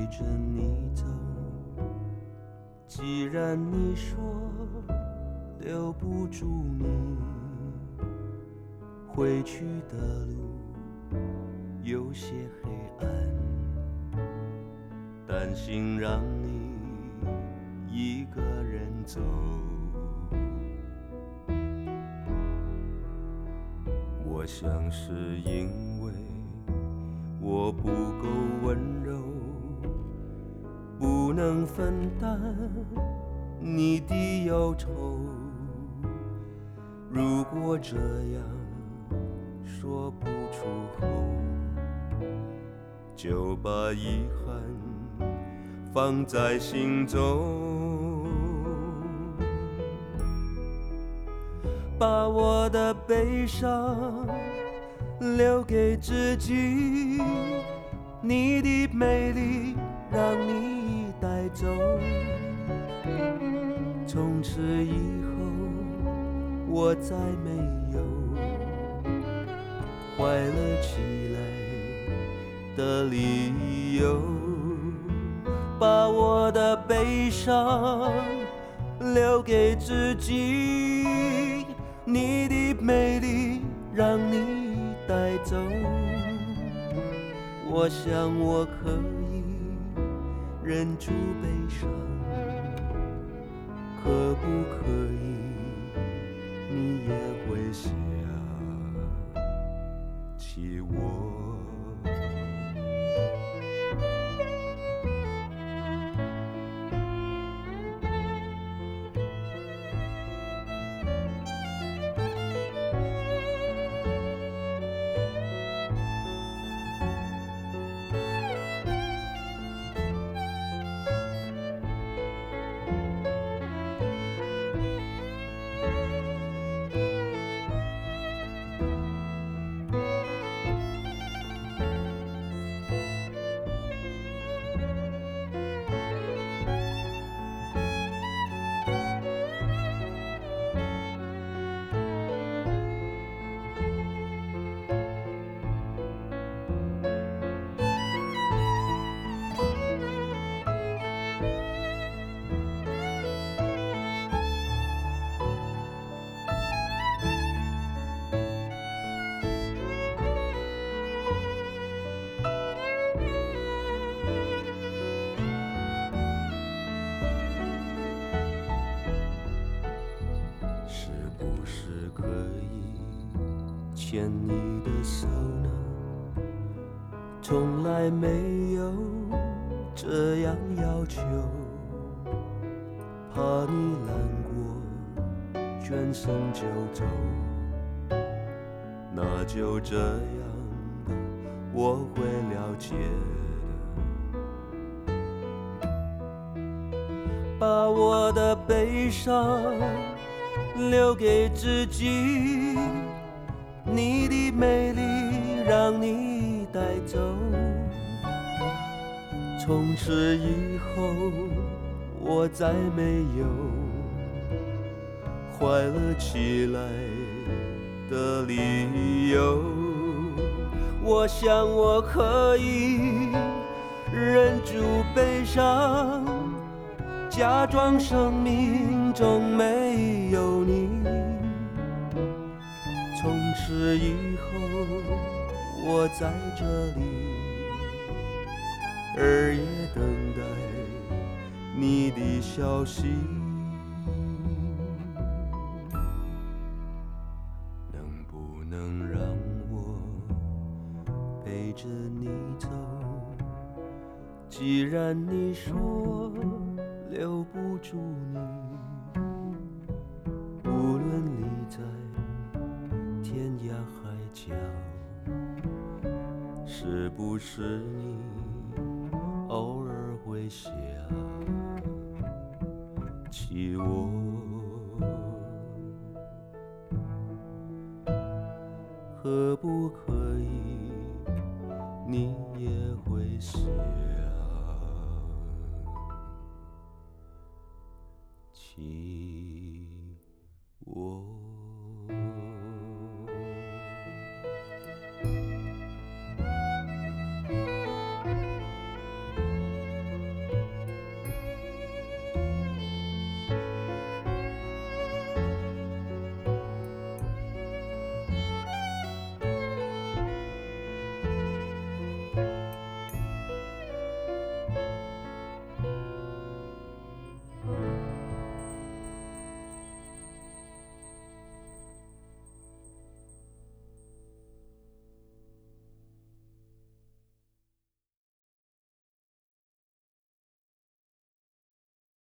着你走。既然你说留不住你，回去的路有些黑暗，担心让你一个人走。我想是因为我不够温柔，不能分担你的忧愁。如果这样说不出口，就把遗憾放在心中，把我的悲伤留给自己，你的美丽让你带走。从此以后我再没有快乐起来的理由，把我的悲伤留给自己，你的美丽让你带走。我想我可以忍住悲伤，可不可以你也会想起我？牵你的手呢？从来没有这样要求，怕你难过，转身就走。那就这样吧，我会了解的。把我的悲伤留给自己，你的美丽让你带走。从此以后我再没有快乐起来的理由。我想我可以忍住悲伤，假装生命中没有你。从此以后我在这里，日夜等待你的消息。能不能让我陪着你走？既然你说留不住你，无论你在天涯海角，是不是你偶尔会想起我？可不可以你也会想